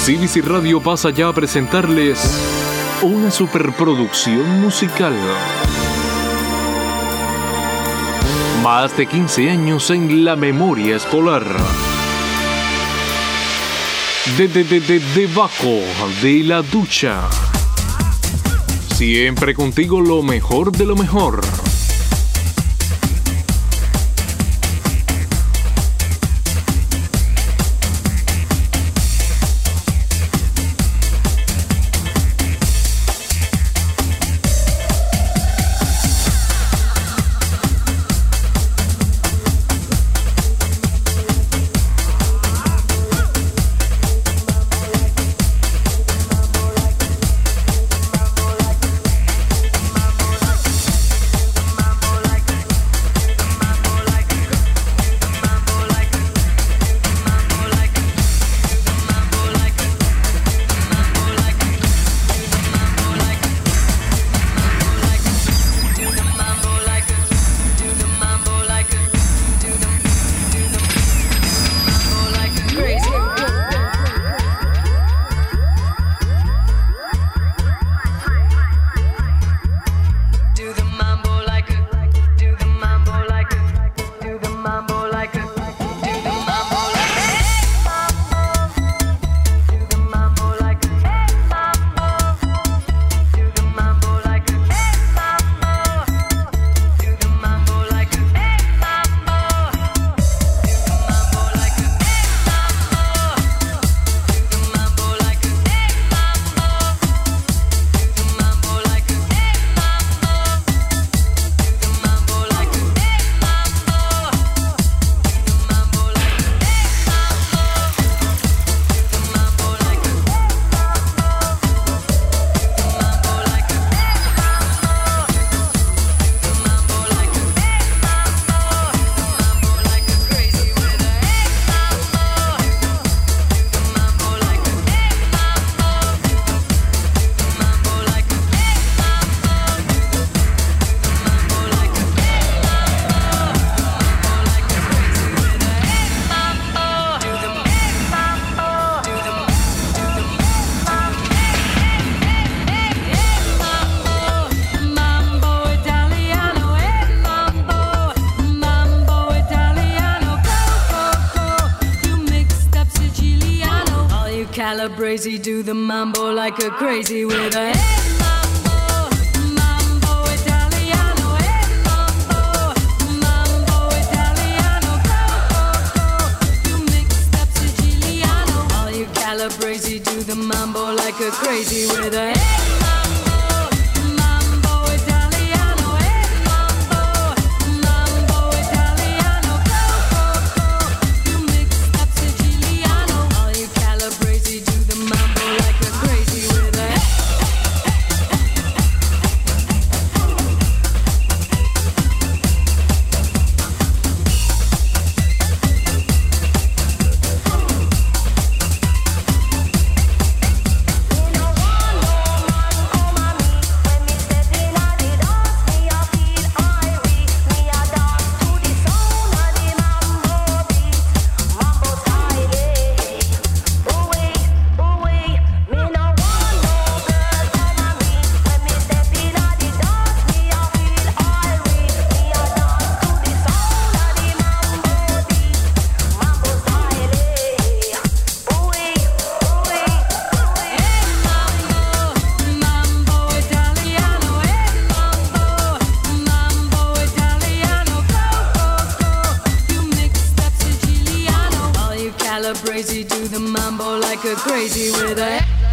CBC Radio pasa ya a presentarles una superproducción musical. Más de 15 años en la memoria escolar. Debajo de la ducha. Siempre contigo lo mejor de lo mejor. Calabrese, do the mambo like a crazy with a Calabrese, do the mambo like a crazy with a mambo Italiano, mambo Italiano, you mixed up Siciliano. All you Calabrese, do the mambo like a crazy with a Calabrese, do the mambo like a crazy with a